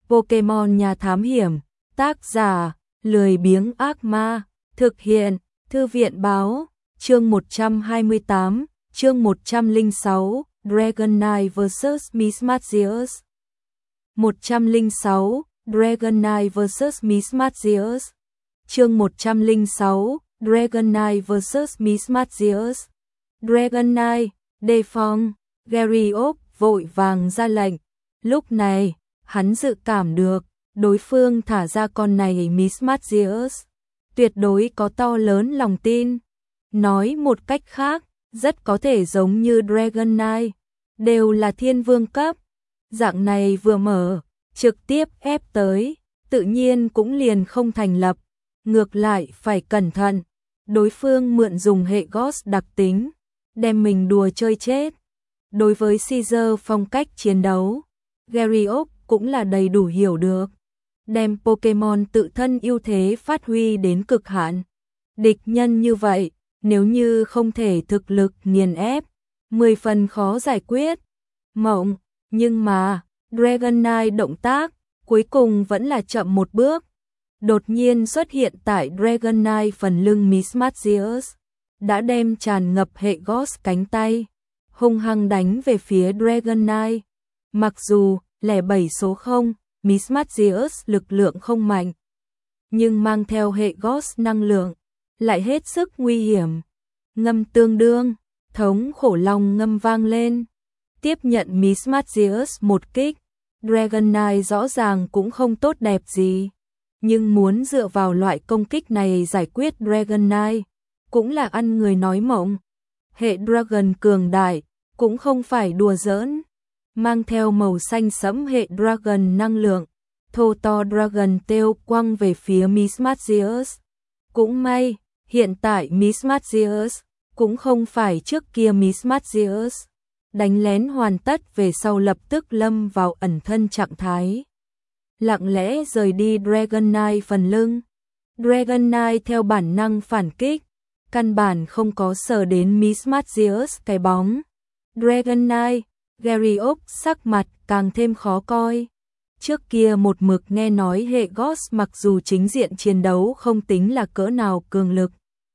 Pokemon Nhà Thám Hiểm, tác giả, lười biếng ác ma, thực hiện, Thư viện Báo, chương 128, chương 106, Dragonite vs Mismagius. 106, Dragonite vs Mismagius. Chương 106, Dragonite vs Mismagius. Dragonite, đề phòng, Gyarados vội vàng ra lệnh. Lúc này, hắn dự cảm được, đối phương thả ra con này Mismagius, tuyệt đối có to lớn lòng tin. Nói một cách khác, rất có thể giống như Dragonite, đều là thiên vương cấp. Dạng này vừa mở, trực tiếp ép tới, tự nhiên cũng liền không thành lập. Ngược lại phải cẩn thận, đối phương mượn dùng hệ Ghost đặc tính, đem mình đùa chơi chết. Đối với Caesar phong cách chiến đấu, Gyarados cũng là đầy đủ hiểu được, đem Pokemon tự thân ưu thế phát huy đến cực hạn. Địch nhân như vậy, nếu như không thể thực lực nghiền ép, 10 phần khó giải quyết. Mộng, nhưng mà, Dragonite động tác, cuối cùng vẫn là chậm một bước. Đột nhiên xuất hiện tại Dragonite phần lưng Mismagius, đã đem tràn ngập hệ Ghost cánh tay, hung hăng đánh về phía Dragonite. Mặc dù, 07 số 0, Mismagius lực lượng không mạnh, nhưng mang theo hệ Ghost năng lượng, lại hết sức nguy hiểm. Ngâm tương đương, thống khổ long ngâm vang lên, tiếp nhận Mismagius một kích. Dragonite rõ ràng cũng không tốt đẹp gì, nhưng muốn dựa vào loại công kích này giải quyết Dragonite, cũng là ăn người nói mộng. Hệ Dragon cường đại, cũng không phải đùa giỡn. Mang theo màu xanh sẫm hệ Dragon năng lượng, thô to Dragon Tail quăng về phía Mismagius. Cũng may, hiện tại Mismagius cũng không phải trước kia Mismagius. Đánh lén hoàn tất về sau lập tức lâm vào ẩn thân trạng thái, lặng lẽ rời đi Dragonite phần lưng. Dragonite theo bản năng phản kích, căn bản không có sờ đến Mismagius cái bóng. Dragonite, Gyarados sắc mặt càng thêm khó coi. Trước kia một mực nghe nói hệ Ghost mặc dù chính diện chiến đấu không tính là cỡ nào cường lực,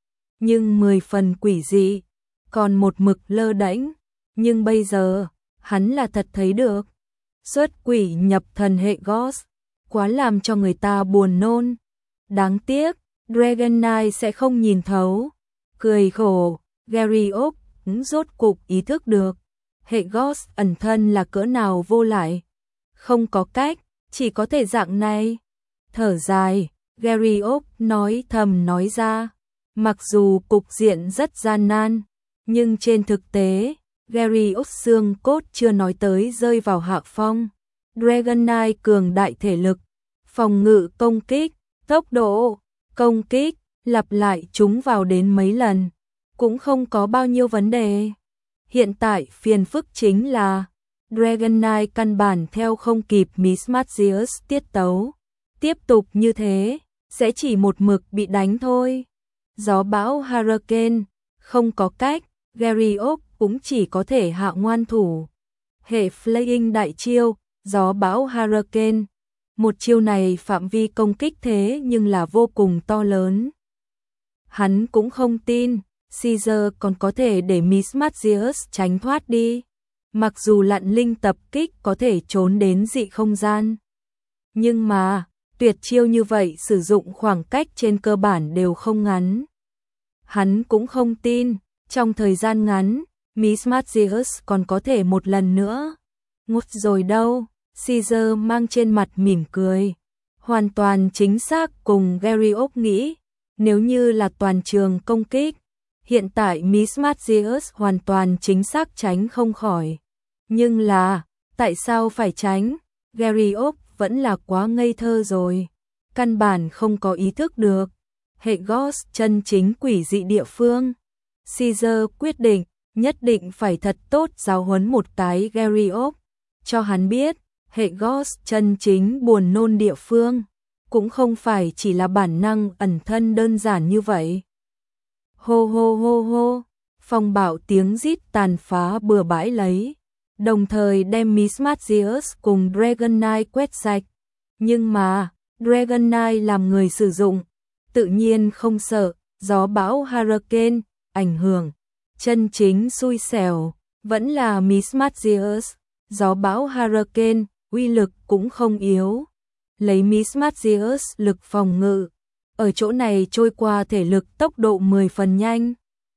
nhưng 10 phần quỷ dị, còn một mực lơ đễnh. Nhưng bây giờ, hắn là thật thấy được. Xuất quỷ nhập thần hệ Ghost, quá làm cho người ta buồn nôn. Đáng tiếc, Dragonite sẽ không nhìn thấu. Cười khổ, Gyarados rốt cục ý thức được, hệ Ghost ẩn thân là cỡ nào vô lại. Không có cách, chỉ có thể dạng này. Thở dài, Gyarados nói thầm nói ra. Mặc dù cục diện rất gian nan, nhưng trên thực tế, Gyarados xương cốt chưa nói tới rơi vào hạ phong. Dragonite cường đại thể lực, phòng ngự công kích, tốc độ, công kích, lặp lại chúng vào đến mấy lần, cũng không có bao nhiêu vấn đề. Hiện tại phiền phức chính là, Dragonite căn bản theo không kịp Mismagius tiết tấu. Tiếp tục như thế, sẽ chỉ một mực bị đánh thôi. Gió bão Hurricane, không có cách, Gyarados cũng chỉ có thể hạ ngoan thủ. Hệ Flying đại chiêu, gió bão Hurricane. Một chiêu này phạm vi công kích thế nhưng là vô cùng to lớn. Hắn cũng không tin, Caesar còn có thể để Mismagius tránh thoát đi. Mặc dù lặn linh tập kích có thể trốn đến dị không gian, nhưng mà, tuyệt chiêu như vậy sử dụng khoảng cách trên cơ bản đều không ngắn. Hắn cũng không tin, trong thời gian ngắn, Mismagius còn có thể một lần nữa. Ngút rồi đâu, Caesar mang trên mặt mỉm cười. Hoàn toàn chính xác cùng Gyarados nghĩ, nếu như là toàn trường công kích, hiện tại Mismagius hoàn toàn chính xác tránh không khỏi. Nhưng là, tại sao phải tránh? Gyarados vẫn là quá ngây thơ rồi. Căn bản không có ý thức được. Hệ Ghost chân chính quỷ dị địa phương. Caesar quyết định, nhất định phải thật tốt giáo huấn một cái Gyarados, cho hắn biết, hệ Ghost chân chính buồn nôn địa phương, cũng không phải chỉ là bản năng ẩn thân đơn giản như vậy. Hô hô hô hô, phong bạo tiếng rít tàn phá bừa bãi lấy, đồng thời đem Mismagius cùng Dragonite quét sạch. Nhưng mà, Dragon Knight làm người sử dụng, tự nhiên không sợ gió bão Hurricane ảnh hưởng. Chân chính xui xẻo vẫn là Miss Magius, gió bão Hurricane uy lực cũng không yếu. Lấy Miss Magius lực phòng ngự, ở chỗ này trôi qua thể lực tốc độ 10 phần nhanh.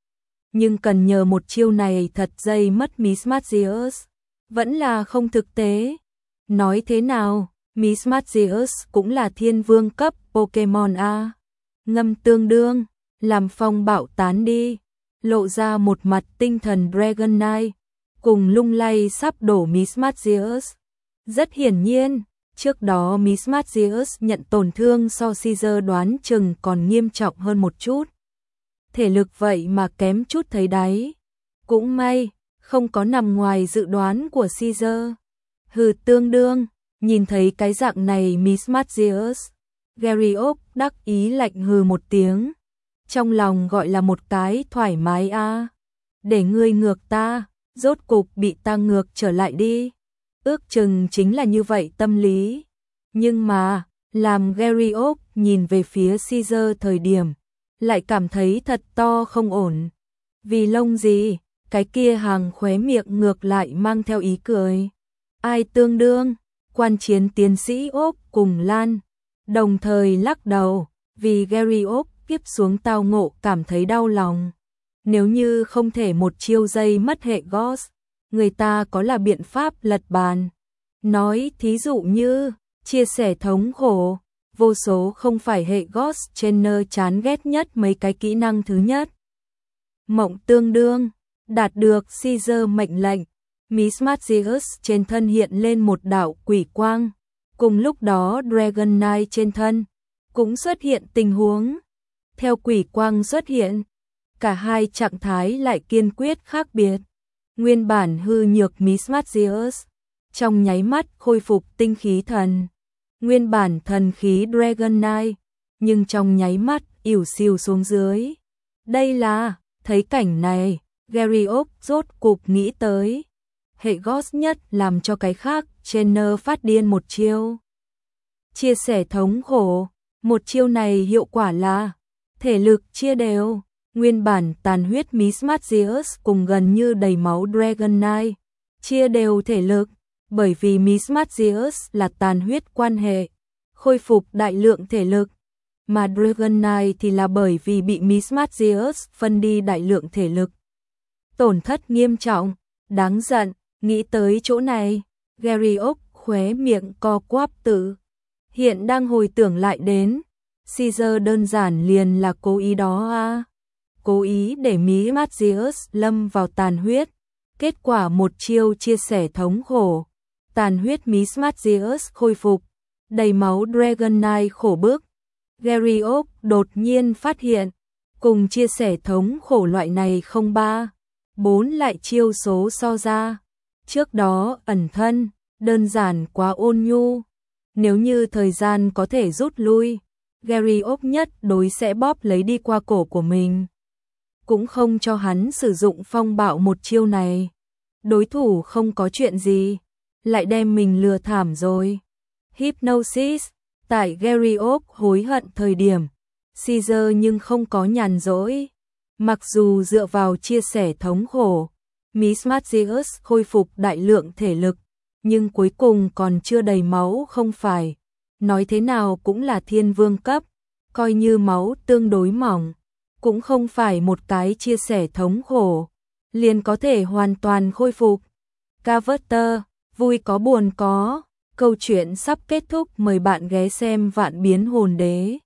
Nhưng cần nhờ một chiêu này thật dây mất Miss Magius, vẫn là không thực tế. Nói thế nào, Miss Magius cũng là thiên vương cấp Pokemon A. Ngâm tương đương, làm phong bạo tán đi, lộ ra một mặt tinh thần Dragon Knight, cùng lung lay sắp đổ Miss Magius. Rất hiển nhiên, trước đó Miss Magius nhận tổn thương so Caesar đoán chừng còn nghiêm trọng hơn một chút. Thể lực vậy mà kém chút thấy đáy. Cũng may, không có nằm ngoài dự đoán của Caesar. Tương đương, nhìn thấy cái dạng này Miss Magius, Gyarados đắc ý lạnh hừ một tiếng. Trong lòng gọi là một cái thoải mái a. Để ngươi ngược ta, rốt cục bị ta ngược trở lại đi. Ước chừng chính là như vậy tâm lý. Nhưng mà, làm Gyarados nhìn về phía Caesar thời điểm, lại cảm thấy thật to không ổn. Vì lông gì, cái kia hàng khóe miệng ngược lại mang theo ý cười. Ai tương đương, quan chiến tiến sĩ Ốc cùng Lan, đồng thời lắc đầu, vì Gyarados tiếp xuống tao ngộ cảm thấy đau lòng. Nếu như không thể một chiêu dây mất hệ Ghost, người ta có là biện pháp lật bàn. Nói thí dụ như, chia sẻ thống khổ, vô số không phải hệ Ghost Trainer chán ghét nhất mấy cái kỹ năng thứ nhất. Mộng tương đương, đạt được Caesar mệnh lệnh, Miss Magius trên thân hiện lên một đạo quỷ quang. Cùng lúc đó Dragon Knight trên thân cũng xuất hiện tình huống. Theo quỷ quang xuất hiện, cả hai trạng thái lại kiên quyết khác biệt. Nguyên bản hư nhược Miss Magius, trong nháy mắt khôi phục tinh khí thần. Nguyên bản thần khí Dragon Knight, nhưng trong nháy mắt ỉu xìu xuống dưới. Đây là, thấy cảnh này, Gyarados rốt cục nghĩ tới. Hệ Ghost nhất làm cho cái khác Trainer phát điên một chiêu. Chia sẻ thống khổ, một chiêu này hiệu quả là thể lực chia đều. Nguyên bản tàn huyết Miss Magius cùng gần như đầy máu Dragon Knight, chia đều thể lực, bởi vì Miss Magius là tàn huyết quan hệ, khôi phục đại lượng thể lực, mà Dragon Knight thì là bởi vì bị Miss Magius phân đi đại lượng thể lực. Tổn thất nghiêm trọng, đáng giận, nghĩ tới chỗ này, Gyarados khóe miệng co quắp tự. Hiện đang hồi tưởng lại đến, Caesar đơn giản liền là cố ý đó a. Cố ý để Miss Magius lâm vào tàn huyết, kết quả một chiêu chia sẻ thống khổ, tàn huyết Miss Magius khôi phục, đầy máu Dragon Knight khổ bức. Gyarados đột nhiên phát hiện, cùng chia sẻ thống khổ loại này không 3, 4 lại chiêu số so ra. Trước đó ẩn thân, đơn giản quá ôn nhu. Nếu như thời gian có thể rút lui, Gyarados nhất đối sẽ bóp lấy đi qua cổ của mình. Cũng không cho hắn sử dụng phong bạo một chiêu này. Đối thủ không có chuyện gì, lại đem mình lừa thảm rồi. Hypnosis, tại Gyarados hối hận thời điểm, Caesar nhưng không có nhàn rỗi. Mặc dù dựa vào chia sẻ thống khổ, Miss Magius khôi phục đại lượng thể lực, nhưng cuối cùng còn chưa đầy máu không phải. Nói thế nào cũng là thiên vương cấp, coi như máu tương đối mỏng, cũng không phải một cái chia sẻ thống khổ, liền có thể hoàn toàn khôi phục. Carver, vui có buồn có, câu chuyện sắp kết thúc, mời bạn ghé xem Vạn Biến Hồn Đế.